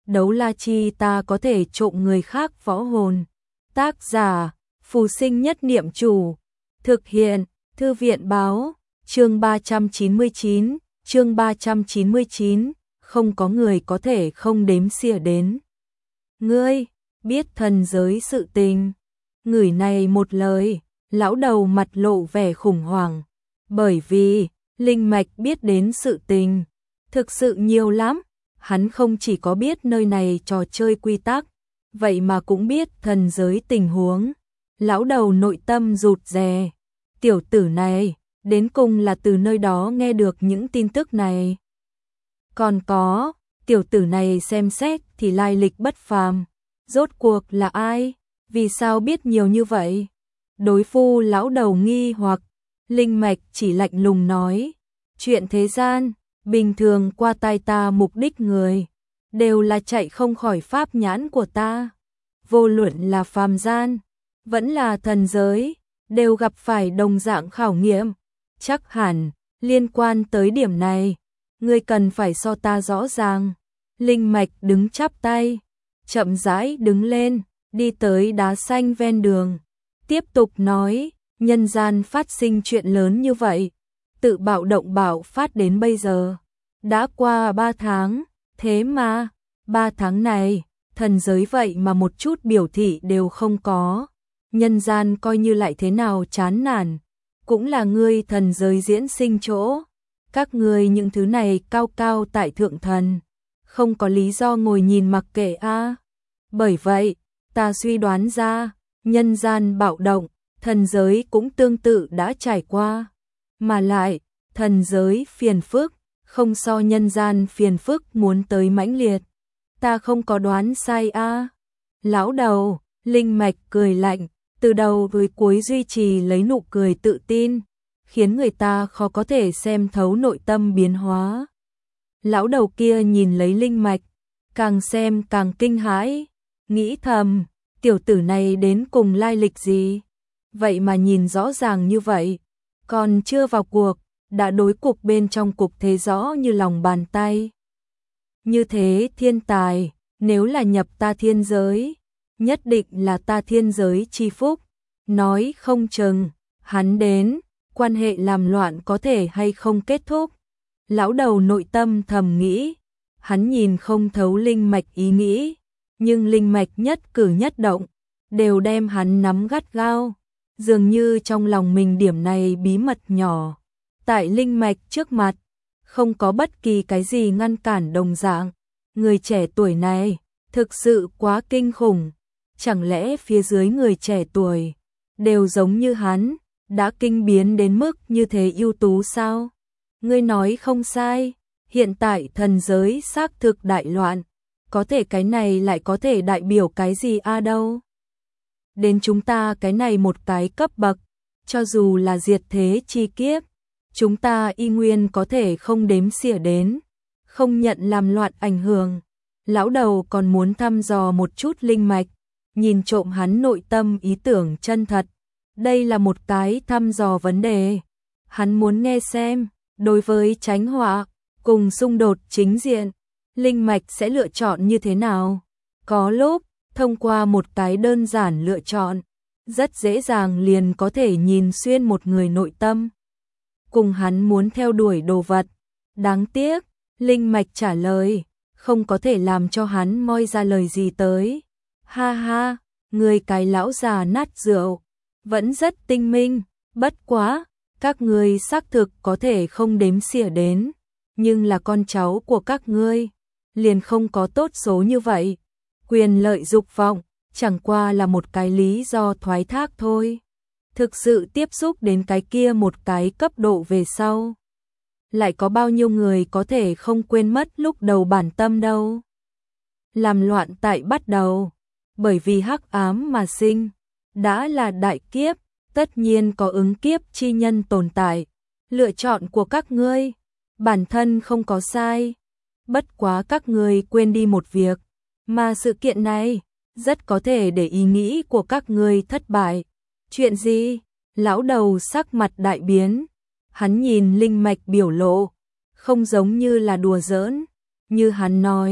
đấu la chi ta có thể trộm người khác võ hồn. Tác giả, Phù Sinh Nhất Niệm Chủ. Thực hiện, Thư viện báo, chương 399, chương 399, không có người có thể không đếm xỉa đến. Ngươi, biết thần giới sự tình. Người này một lời, lão đầu mặt lộ vẻ khủng hoảng. Bởi vì, linh mạch biết đến sự tình. Thực sự nhiều lắm, hắn không chỉ có biết nơi này trò chơi quy tắc, vậy mà cũng biết thần giới tình huống. Lão đầu nội tâm rụt rè. Tiểu tử này, đến cùng là từ nơi đó nghe được những tin tức này. Còn có, tiểu tử này xem xét thì lai lịch bất phàm. Rốt cuộc là ai? Vì sao biết nhiều như vậy? Đối phu lão đầu nghi hoặc, linh mạch chỉ lạnh lùng nói. Chuyện thế gian, bình thường qua tai ta mục đích người, đều là chạy không khỏi pháp nhãn của ta. Vô luận là phàm gian, vẫn là thần giới, đều gặp phải đồng dạng khảo nghiệm. Chắc hẳn, liên quan tới điểm này, ngươi cần phải so ta rõ ràng. Linh mạch đứng chắp tay, chậm rãi đứng lên, đi tới đá xanh ven đường. Tiếp tục nói, nhân gian phát sinh chuyện lớn như vậy, tự bạo động bạo phát đến bây giờ. Đã qua 3 tháng, thế mà, 3 tháng này, thần giới vậy mà một chút biểu thị đều không có. Nhân gian coi như lại thế nào chán nản, cũng là ngươi thần giới diễn sinh chỗ. Các ngươi những thứ này cao cao tại thượng thần, không có lý do ngồi nhìn mặc kệ a. Bởi vậy, ta suy đoán ra, nhân gian bạo động, thần giới cũng tương tự đã trải qua. Mà lại, thần giới phiền phức, không so nhân gian phiền phức muốn tới mãnh liệt. Ta không có đoán sai a. Lão đầu, linh mạch cười lạnh, từ đầu tới cuối duy trì lấy nụ cười tự tin, khiến người ta khó có thể xem thấu nội tâm biến hóa. Lão đầu kia nhìn lấy linh mạch, càng xem càng kinh hãi, nghĩ thầm, tiểu tử này đến cùng lai lịch gì? Vậy mà nhìn rõ ràng như vậy, còn chưa vào cuộc, đã đối cục bên trong cục thế rõ như lòng bàn tay. Như thế thiên tài, nếu là nhập ta thiên giới, nhất định là ta thiên giới chi phúc. Nói không chừng, hắn đến, quan hệ làm loạn có thể hay không kết thúc. Lão đầu nội tâm thầm nghĩ, hắn nhìn không thấu linh mạch ý nghĩ, nhưng linh mạch nhất cử nhất động, đều đem hắn nắm gắt gao, dường như trong lòng mình điểm này bí mật nhỏ. Tại linh mạch trước mặt, không có bất kỳ cái gì ngăn cản đồng dạng. Người trẻ tuổi này, thực sự quá kinh khủng. Chẳng lẽ phía dưới người trẻ tuổi, đều giống như hắn, đã kinh biến đến mức như thế ưu tú sao? Ngươi nói không sai, hiện tại thần giới xác thực đại loạn, có thể cái này lại có thể đại biểu cái gì a đâu? Đến chúng ta cái này một cái cấp bậc, cho dù là diệt thế chi kiếp, chúng ta y nguyên có thể không đếm xỉa đến, không nhận làm loạn ảnh hưởng. Lão đầu còn muốn thăm dò một chút linh mạch, nhìn trộm hắn nội tâm ý tưởng chân thật. Đây là một cái thăm dò vấn đề. Hắn muốn nghe xem, đối với tránh họa, cùng xung đột chính diện, linh mạch sẽ lựa chọn như thế nào. Có lúc, thông qua một cái đơn giản lựa chọn, rất dễ dàng liền có thể nhìn xuyên một người nội tâm, cùng hắn muốn theo đuổi đồ vật. Đáng tiếc, linh mạch trả lời, không có thể làm cho hắn moi ra lời gì tới. Ha ha, người cái lão già nát rượu, vẫn rất tinh minh, bất quá, các ngươi xác thực có thể không đếm xỉa đến, nhưng là con cháu của các ngươi, liền không có tốt số như vậy. Quyền lợi dục vọng, chẳng qua là một cái lý do thoái thác thôi. Thực sự tiếp xúc đến cái kia một cái cấp độ về sau, lại có bao nhiêu người có thể không quên mất lúc đầu bản tâm đâu. Làm loạn tại bắt đầu, bởi vì hắc ám mà sinh, đã là đại kiếp, tất nhiên có ứng kiếp chi nhân tồn tại. Lựa chọn của các ngươi, bản thân không có sai, bất quá các ngươi quên đi một việc, mà sự kiện này, rất có thể để ý nghĩ của các ngươi thất bại. Chuyện gì? Lão đầu sắc mặt đại biến, hắn nhìn linh mạch biểu lộ, không giống như là đùa giỡn, như hắn nói,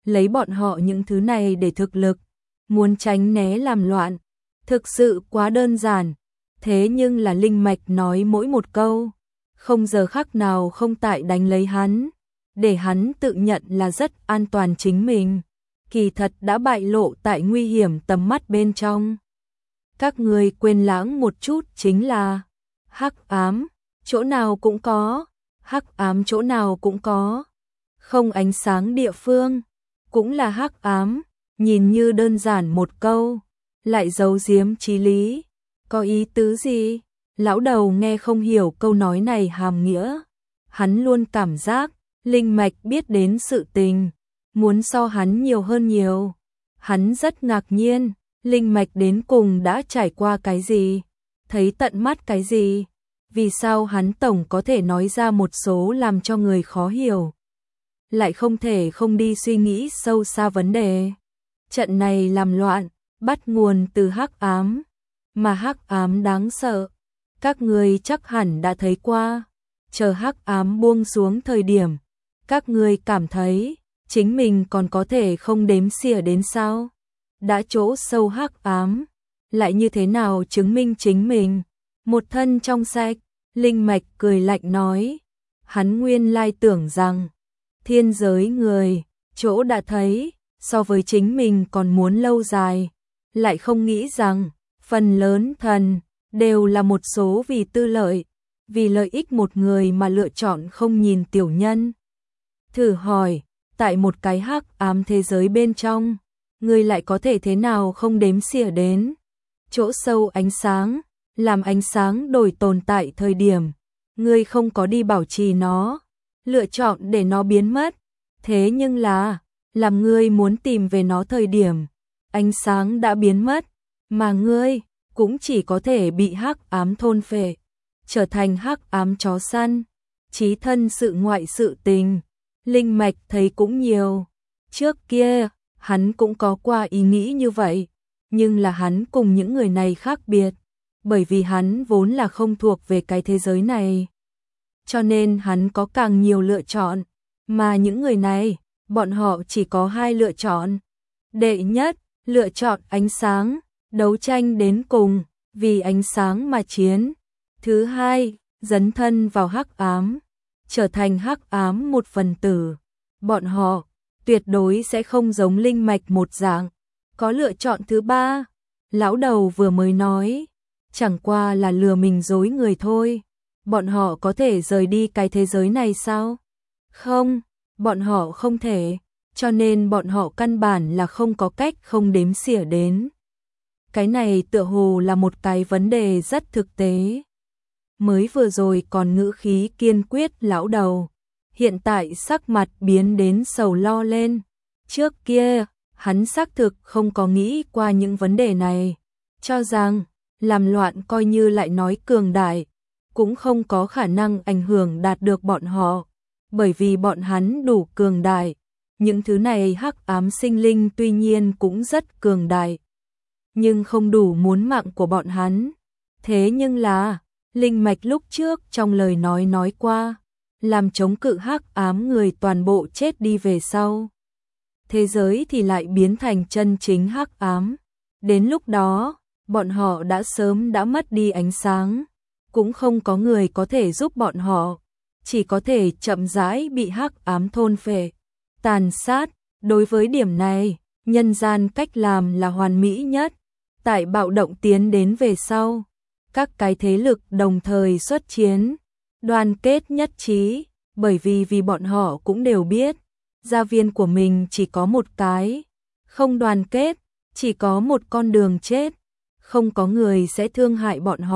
lấy bọn họ những thứ này để thực lực, muốn tránh né làm loạn, thực sự quá đơn giản. Thế nhưng là linh mạch nói mỗi một câu, không giờ khắc nào không tại đánh lấy hắn, để hắn tự nhận là rất an toàn chính mình, kỳ thật đã bại lộ tại nguy hiểm tầm mắt bên trong. Các người quên lãng một chút chính là hắc ám, chỗ nào cũng có, hắc ám chỗ nào cũng có, không ánh sáng địa phương, cũng là hắc ám, nhìn như đơn giản một câu, lại giấu giếm chí lý, có ý tứ gì? Lão đầu nghe không hiểu câu nói này hàm nghĩa, hắn luôn cảm giác linh mạch biết đến sự tình, muốn so hắn nhiều hơn nhiều. Hắn rất ngạc nhiên, linh mạch đến cùng đã trải qua cái gì, thấy tận mắt cái gì, vì sao hắn tổng có thể nói ra một số làm cho người khó hiểu, lại không thể không đi suy nghĩ sâu xa vấn đề. Trận này làm loạn, bắt nguồn từ hắc ám, mà hắc ám đáng sợ, các người chắc hẳn đã thấy qua, chờ hắc ám buông xuống thời điểm, các người cảm thấy chính mình còn có thể không đếm xỉa đến sao? Đã chỗ sâu hắc ám, lại như thế nào chứng minh chính mình một thân trong sạch? Linh mạch cười lạnh nói, hắn nguyên lai tưởng rằng thiên giới người, chỗ đã thấy, so với chính mình còn muốn lâu dài, lại không nghĩ rằng phần lớn thần đều là một số vì tư lợi, vì lợi ích một người mà lựa chọn không nhìn tiểu nhân. Thử hỏi, tại một cái hắc ám thế giới bên trong, người lại có thể thế nào không đếm xỉa đến chỗ sâu ánh sáng, làm ánh sáng đổi tồn tại thời điểm, người không có đi bảo trì nó, lựa chọn để nó biến mất, thế nhưng là, làm ngươi muốn tìm về nó thời điểm, ánh sáng đã biến mất, mà ngươi cũng chỉ có thể bị hắc ám thôn phệ, trở thành hắc ám chó săn. Chí thân sự ngoại sự tình, linh mạch thấy cũng nhiều. Trước kia, hắn cũng có qua ý nghĩ như vậy, nhưng là hắn cùng những người này khác biệt, bởi vì hắn vốn là không thuộc về cái thế giới này. Cho nên hắn có càng nhiều lựa chọn, mà những người này, bọn họ chỉ có hai lựa chọn. Đệ nhất, lựa chọn ánh sáng, đấu tranh đến cùng, vì ánh sáng mà chiến. Thứ hai, dấn thân vào hắc ám, trở thành hắc ám một phần tử. Bọn họ tuyệt đối sẽ không giống linh mạch một dạng. Có lựa chọn thứ ba, lão đầu vừa mới nói, chẳng qua là lừa mình dối người thôi. Bọn họ có thể rời đi cái thế giới này sao? Không, bọn họ không thể, cho nên bọn họ căn bản là không có cách không đếm xỉa đến. Cái này tựa hồ là một cái vấn đề rất thực tế. Mới vừa rồi còn ngữ khí kiên quyết lão đầu, hiện tại sắc mặt biến đến sầu lo lên. Trước kia, hắn xác thực không có nghĩ qua những vấn đề này, cho rằng làm loạn coi như lại nói cường đại, cũng không có khả năng ảnh hưởng đạt được bọn họ, bởi vì bọn hắn đủ cường đại. Những thứ này hắc ám sinh linh tuy nhiên cũng rất cường đại, nhưng không đủ muốn mạng của bọn hắn. Thế nhưng là, linh mạch lúc trước trong lời nói qua, làm chống cự hắc ám người toàn bộ chết đi về sau. Thế giới thì lại biến thành chân chính hắc ám. Đến lúc đó, bọn họ đã sớm đã mất đi ánh sáng, cũng không có người có thể giúp bọn họ, chỉ có thể chậm rãi bị hắc ám thôn phệ, tàn sát. Đối với điểm này, nhân gian cách làm là hoàn mỹ nhất. Tại bạo động tiến đến về sau, các cái thế lực đồng thời xuất chiến, đoàn kết nhất trí, bởi vì bọn họ cũng đều biết, gia viên của mình chỉ có một cái, không đoàn kết, chỉ có một con đường chết, không có người sẽ thương hại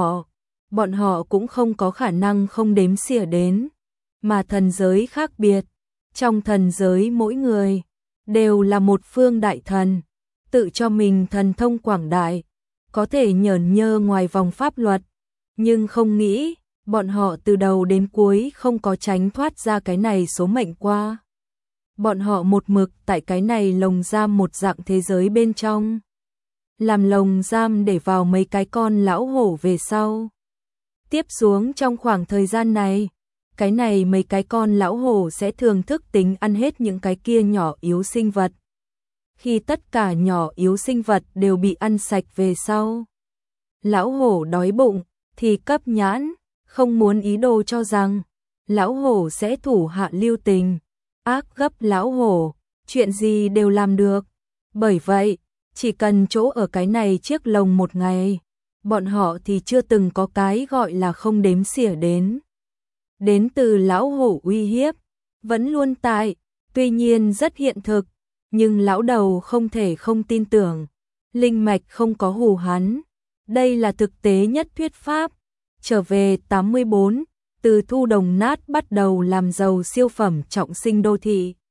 bọn họ cũng không có khả năng không đếm xỉa đến. Mà thần giới khác biệt, trong thần giới mỗi người đều là một phương đại thần, tự cho mình thần thông quảng đại, có thể nhởn nhơ ngoài vòng pháp luật, nhưng không nghĩ, bọn họ từ đầu đến cuối không có tránh thoát ra cái này số mệnh qua. Bọn họ một mực tại cái này lồng giam một dạng thế giới bên trong, làm lồng giam để vào mấy cái con lão hổ về sau. Tiếp xuống trong khoảng thời gian này, cái này mấy cái con lão hổ sẽ thường thức tính ăn hết những cái kia nhỏ yếu sinh vật. Khi tất cả nhỏ yếu sinh vật đều bị ăn sạch về sau, lão hổ đói bụng thì cấp nhãn, không muốn ý đồ cho rằng lão hổ sẽ thủ hạ lưu tình, ác gấp lão hổ, chuyện gì đều làm được. Bởi vậy, chỉ cần chỗ ở cái này chiếc lồng một ngày, bọn họ thì chưa từng có cái gọi là không đếm xỉa đến. Đến từ lão hổ uy hiếp, vẫn luôn tại, tuy nhiên rất hiện thực, nhưng lão đầu không thể không tin tưởng. Linh mạch không có hù hắn, đây là thực tế nhất thuyết pháp. Trở về 84, từ thu đồng nát bắt đầu làm giàu siêu phẩm trọng sinh đô thị.